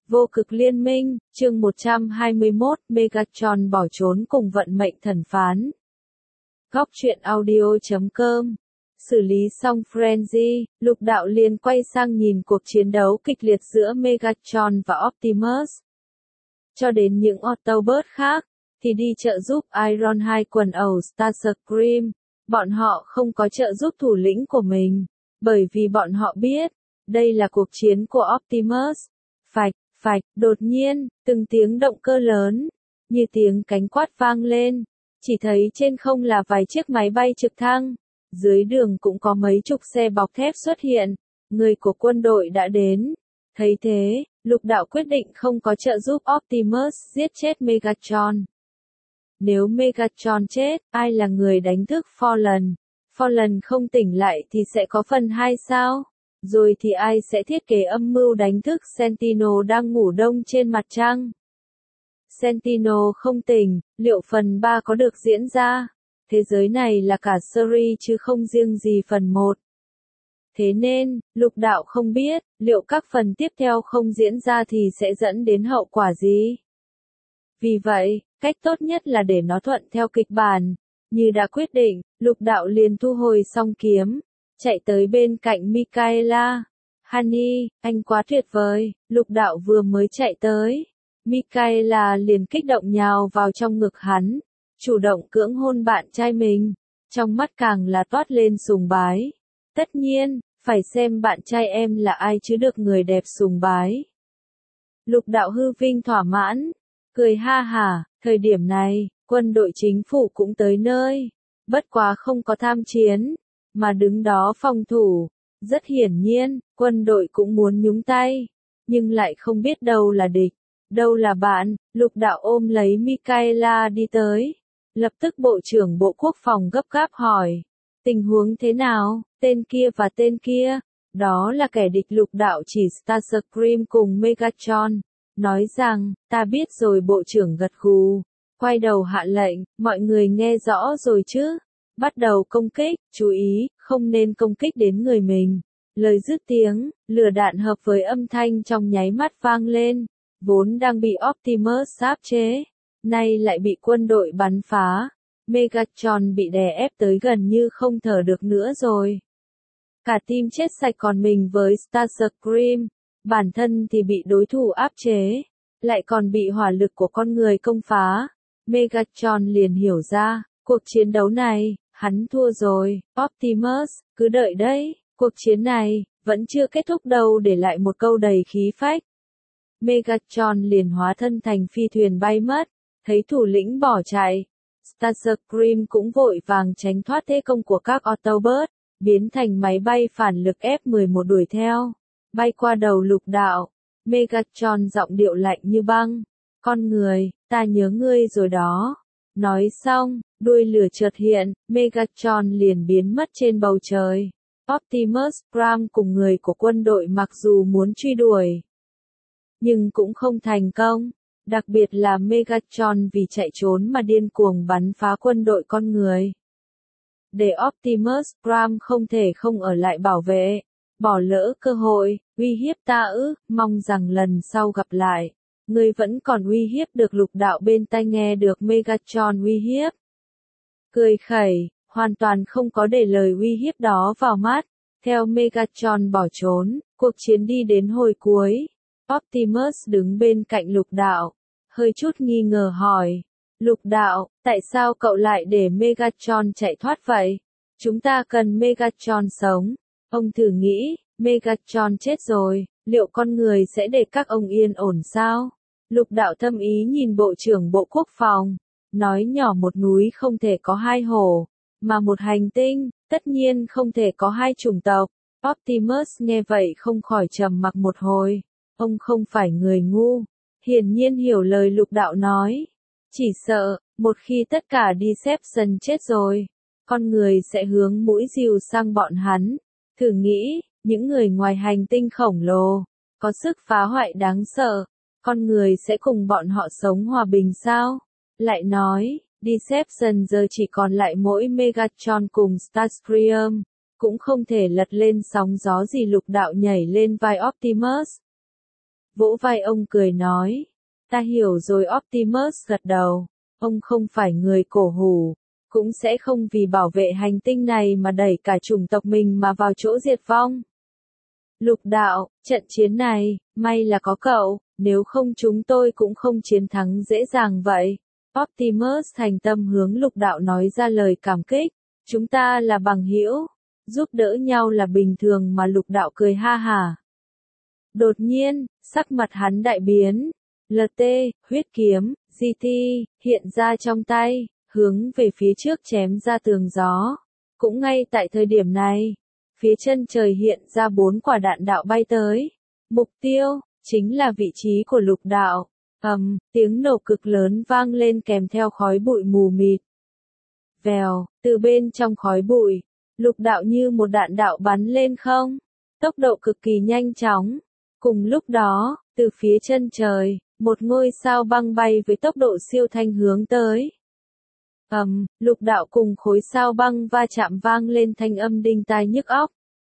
Vô cực liên minh, chương 121, Megatron bỏ trốn cùng vận mệnh thần phán. Góc truyện audio.com. Xử lý xong Frenzy, Lục Đạo liền quay sang nhìn cuộc chiến đấu kịch liệt giữa Megatron và Optimus. Cho đến những Autobot khác, thì đi trợ giúp Iron 2 quần ẩu Starscream. Bọn họ không có trợ giúp thủ lĩnh của mình, bởi vì bọn họ biết, đây là cuộc chiến của Optimus. Phạch, phạch, đột nhiên, từng tiếng động cơ lớn, như tiếng cánh quát vang lên, chỉ thấy trên không là vài chiếc máy bay trực thăng, dưới đường cũng có mấy chục xe bọc thép xuất hiện, người của quân đội đã đến. Thấy thế, Lục Đạo quyết định không có trợ giúp Optimus giết chết Megatron. Nếu Megatron chết, ai là người đánh thức Fallen? Fallen không tỉnh lại thì sẽ có phần 2 sao? Rồi thì ai sẽ thiết kế âm mưu đánh thức Sentinel đang ngủ đông trên mặt trăng? Sentinel không tỉnh, liệu phần 3 có được diễn ra? Thế giới này là cả series chứ không riêng gì phần 1. Thế nên, Lục Đạo không biết, liệu các phần tiếp theo không diễn ra thì sẽ dẫn đến hậu quả gì? Vì vậy, cách tốt nhất là để nó thuận theo kịch bản. Như đã quyết định, Lục Đạo liền thu hồi song kiếm, chạy tới bên cạnh Mikaela. Honey, anh quá tuyệt vời. Lục Đạo vừa mới chạy tới, Mikaela liền kích động nhào vào trong ngực hắn, chủ động cưỡng hôn bạn trai mình, trong mắt càng là toát lên sùng bái. Tất nhiên, phải xem bạn trai em là ai chứ được người đẹp sùng bái. Lục Đạo hư vinh thỏa mãn, cười ha hả. Thời điểm này, quân đội chính phủ cũng tới nơi, bất quá không có tham chiến, mà đứng đó phòng thủ. Rất hiển nhiên, quân đội cũng muốn nhúng tay, nhưng lại không biết đâu là địch, đâu là bạn. Lục Đạo ôm lấy Mikaela đi tới, lập tức Bộ trưởng Bộ Quốc phòng gấp gáp hỏi, tình huống thế nào, tên kia và tên kia, đó là kẻ địch. Lục Đạo chỉ Starscream cùng Megatron, nói rằng, ta biết rồi. Bộ trưởng gật gù, quay đầu hạ lệnh, mọi người nghe rõ rồi chứ, bắt đầu công kích, chú ý, không nên công kích đến người mình. Lời dứt tiếng, lửa đạn hợp với âm thanh trong nháy mắt vang lên, vốn đang bị Optimus áp chế, nay lại bị quân đội bắn phá. Megatron bị đè ép tới gần như không thở được nữa rồi. Cả team chết sạch còn mình với Starscream, bản thân thì bị đối thủ áp chế, lại còn bị hỏa lực của con người công phá. Megatron liền hiểu ra, cuộc chiến đấu này, hắn thua rồi. Optimus, cứ đợi đấy, cuộc chiến này, vẫn chưa kết thúc đâu. Để lại một câu đầy khí phách. Megatron liền hóa thân thành phi thuyền bay mất, thấy thủ lĩnh bỏ chạy. Starscream cũng vội vàng tránh thoát thế công của các Autobot, biến thành máy bay phản lực F-11 đuổi theo, bay qua đầu Lục Đạo. Megatron giọng điệu lạnh như băng, con người, ta nhớ ngươi rồi đó. Nói xong, đuôi lửa chợt hiện, Megatron liền biến mất trên bầu trời. Optimus Prime cùng người của quân đội mặc dù muốn truy đuổi, nhưng cũng không thành công. Đặc biệt là Megatron vì chạy trốn mà điên cuồng bắn phá quân đội con người. Để Optimus Prime không thể không ở lại bảo vệ, bỏ lỡ cơ hội, uy hiếp ta ư, mong rằng lần sau gặp lại, ngươi vẫn còn uy hiếp được. Lục Đạo bên tai nghe được Megatron uy hiếp, cười khẩy, hoàn toàn không có để lời uy hiếp đó vào mắt. Theo Megatron bỏ trốn, cuộc chiến đi đến hồi cuối. Optimus đứng bên cạnh Lục Đạo, hơi chút nghi ngờ hỏi, Lục Đạo, tại sao cậu lại để Megatron chạy thoát vậy? Chúng ta cần Megatron sống. Ông thử nghĩ, Megatron chết rồi, liệu con người sẽ để các ông yên ổn sao? Lục Đạo thâm ý nhìn Bộ trưởng Bộ Quốc phòng, nói nhỏ, một núi không thể có hai hổ, mà một hành tinh, tất nhiên không thể có hai chủng tộc. Optimus nghe vậy không khỏi trầm mặc một hồi. Ông không phải người ngu, hiển nhiên hiểu lời Lục Đạo nói. Chỉ sợ, một khi tất cả Deception chết rồi, con người sẽ hướng mũi dìu sang bọn hắn. Thử nghĩ, những người ngoài hành tinh khổng lồ, có sức phá hoại đáng sợ, con người sẽ cùng bọn họ sống hòa bình sao? Lại nói, Deception giờ chỉ còn lại mỗi Megatron cùng Starscream, cũng không thể lật lên sóng gió gì. Lục Đạo nhảy lên vai Optimus. vỗ vai ông cười nói. Ta hiểu rồi, Optimus gật đầu. Ông không phải người cổ hủ, cũng sẽ không vì bảo vệ hành tinh này mà đẩy cả chủng tộc mình mà vào chỗ diệt vong. Lục đạo, trận chiến này, may là có cậu, nếu không chúng tôi cũng không chiến thắng dễ dàng vậy. Optimus thành tâm hướng lục đạo nói ra lời cảm kích. Chúng ta là bằng hữu, giúp đỡ nhau là bình thường mà. Lục đạo cười ha hả. Đột nhiên, sắc mặt hắn đại biến. LT, huyết kiếm, GT, hiện ra trong tay, hướng về phía trước chém ra tường gió. Cũng ngay tại thời điểm này, phía chân trời hiện ra 4 quả đạn đạo bay tới. Mục tiêu, chính là vị trí của lục đạo. Tiếng nổ cực lớn vang lên kèm theo khói bụi mù mịt. Vèo, từ bên trong khói bụi, lục đạo như một đạn đạo bắn lên không. Tốc độ cực kỳ nhanh chóng. Cùng lúc đó, từ phía chân trời, một ngôi sao băng bay với tốc độ siêu thanh hướng tới. Lục đạo cùng khối sao băng va chạm vang lên thanh âm đinh tai nhức óc.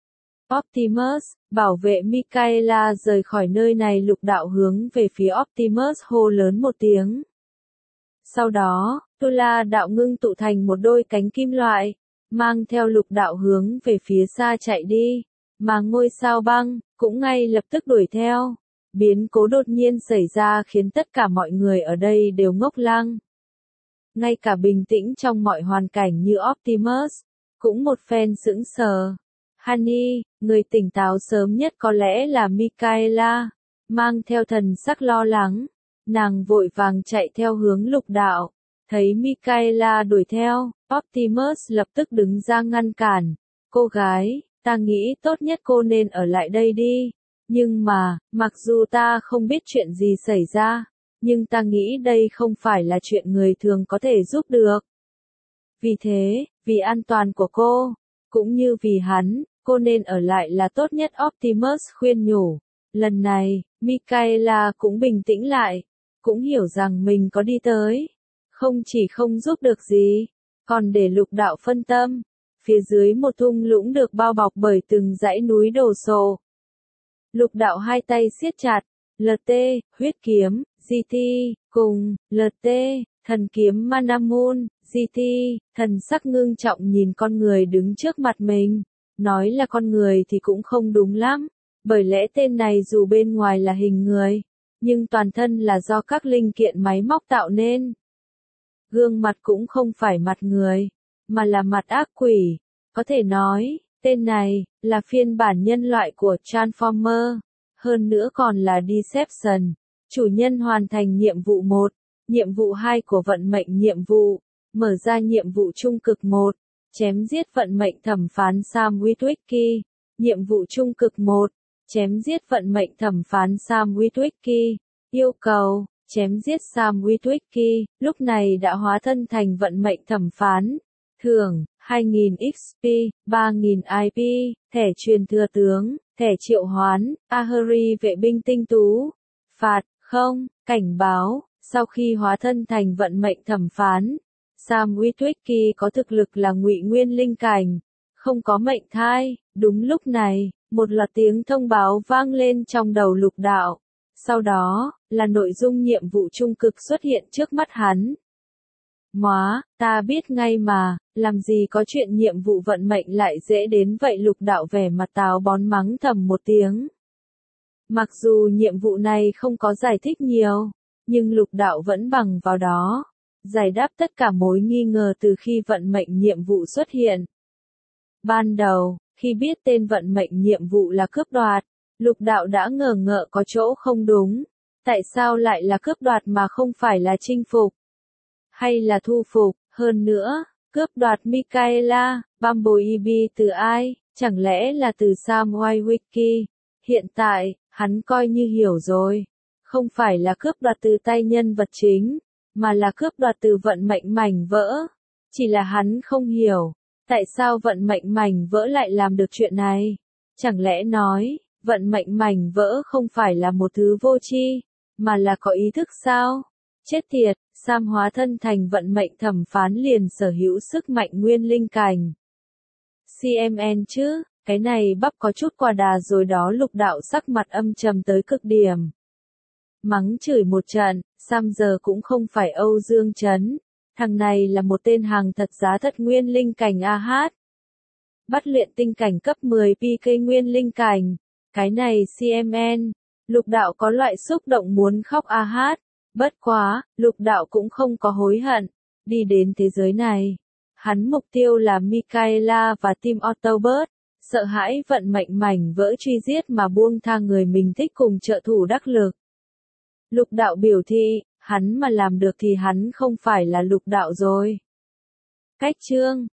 Optimus, bảo vệ Michaela rời khỏi nơi này. Lục đạo hướng về phía Optimus hô lớn một tiếng. Sau đó, Tula đạo ngưng tụ thành một đôi cánh kim loại, mang theo lục đạo hướng về phía xa chạy đi, mà ngôi sao băng cũng ngay lập tức đuổi theo. Biến cố đột nhiên xảy ra khiến tất cả mọi người ở đây đều ngốc lăng. Ngay cả bình tĩnh trong mọi hoàn cảnh như Optimus, cũng một phen sững sờ. Honey, người tỉnh táo sớm nhất có lẽ là Michaela, mang theo thần sắc lo lắng. Nàng vội vàng chạy theo hướng lục đạo. Thấy Michaela đuổi theo, Optimus lập tức đứng ra ngăn cản. Cô gái, ta nghĩ tốt nhất cô nên ở lại đây đi. Nhưng mà, mặc dù ta không biết chuyện gì xảy ra, nhưng ta nghĩ đây không phải là chuyện người thường có thể giúp được. Vì thế, vì an toàn của cô, cũng như vì hắn, cô nên ở lại là tốt nhất. Optimus khuyên nhủ. Lần này, Michaela cũng bình tĩnh lại, cũng hiểu rằng mình có đi tới, không chỉ không giúp được gì, còn để lục đạo phân tâm. Phía dưới một thung lũng được bao bọc bởi từng dãy núi đổ sộ. Lục đạo hai tay siết chặt, LT, huyết kiếm, GT, cùng, LT, thần kiếm Manamune, GT, thần sắc ngưng trọng nhìn con người đứng trước mặt mình. Nói là con người thì cũng không đúng lắm, bởi lẽ tên này dù bên ngoài là hình người, nhưng toàn thân là do các linh kiện máy móc tạo nên. Gương mặt cũng không phải mặt người, mà là mặt ác quỷ. Có thể nói, tên này là phiên bản nhân loại của Transformer, hơn nữa còn là Deception. Chủ nhân hoàn thành nhiệm vụ 1, nhiệm vụ 2 của vận mệnh nhiệm vụ, mở ra nhiệm vụ trung cực 1, chém giết vận mệnh thẩm phán Sam Witwicky. Nhiệm vụ trung cực 1, chém giết vận mệnh thẩm phán Sam Witwicky. Yêu cầu, chém giết Sam Witwicky, lúc này đã hóa thân thành vận mệnh thẩm phán. Thưởng, 2.000 XP, 3.000 IP, thẻ truyền thừa tướng, thẻ triệu hoán, Ahuri vệ binh tinh tú. Phạt, không, cảnh báo, sau khi hóa thân thành vận mệnh thẩm phán, Sam Witwicky có thực lực là ngụy nguyên linh cảnh, không có mệnh thai. Đúng lúc này, một loạt tiếng thông báo vang lên trong đầu lục đạo. Sau đó, là nội dung nhiệm vụ trung cực xuất hiện trước mắt hắn. Móa, ta biết ngay mà, làm gì có chuyện nhiệm vụ vận mệnh lại dễ đến vậy. Lục đạo vẻ mặt táo bón mắng thầm một tiếng. Mặc dù nhiệm vụ này không có giải thích nhiều, nhưng lục đạo vẫn bằng vào đó, giải đáp tất cả mối nghi ngờ từ khi vận mệnh nhiệm vụ xuất hiện. Ban đầu, khi biết tên vận mệnh nhiệm vụ là cướp đoạt, lục đạo đã ngờ ngợ có chỗ không đúng. Tại sao lại là cướp đoạt mà không phải là chinh phục? Hay là thu phục? Hơn nữa, cướp đoạt Michaela, Bumblebee từ ai? Chẳng lẽ là từ Sam Witwicky? Hiện tại, hắn coi như hiểu rồi. Không phải là cướp đoạt từ tay nhân vật chính, mà là cướp đoạt từ vận mệnh mảnh vỡ. Chỉ là hắn không hiểu, tại sao vận mệnh mảnh vỡ lại làm được chuyện này? Chẳng lẽ nói, vận mệnh mảnh vỡ không phải là một thứ vô tri, mà là có ý thức sao? Chết tiệt, Sam hóa thân thành vận mệnh thẩm phán liền sở hữu sức mạnh nguyên linh cảnh. CMN chứ, cái này bắp có chút qua đà rồi đó. Lục đạo sắc mặt âm trầm tới cực điểm. Mắng chửi một trận, Sam giờ cũng không phải Âu Dương Chấn. Thằng này là một tên hàng thật giá thật nguyên linh cảnh AH. Bắt luyện tinh cảnh cấp 10 PK nguyên linh cảnh. Cái này CMN. Lục đạo có loại xúc động muốn khóc AH. Bất quá, lục đạo cũng không có hối hận. Đi đến thế giới này. Hắn mục tiêu là Michaela và Team Autobot. Sợ hãi vận mệnh mảnh vỡ truy giết mà buông tha người mình thích cùng trợ thủ đắc lực. Lục đạo biểu thị, hắn mà làm được thì hắn không phải là lục đạo rồi. Cách chương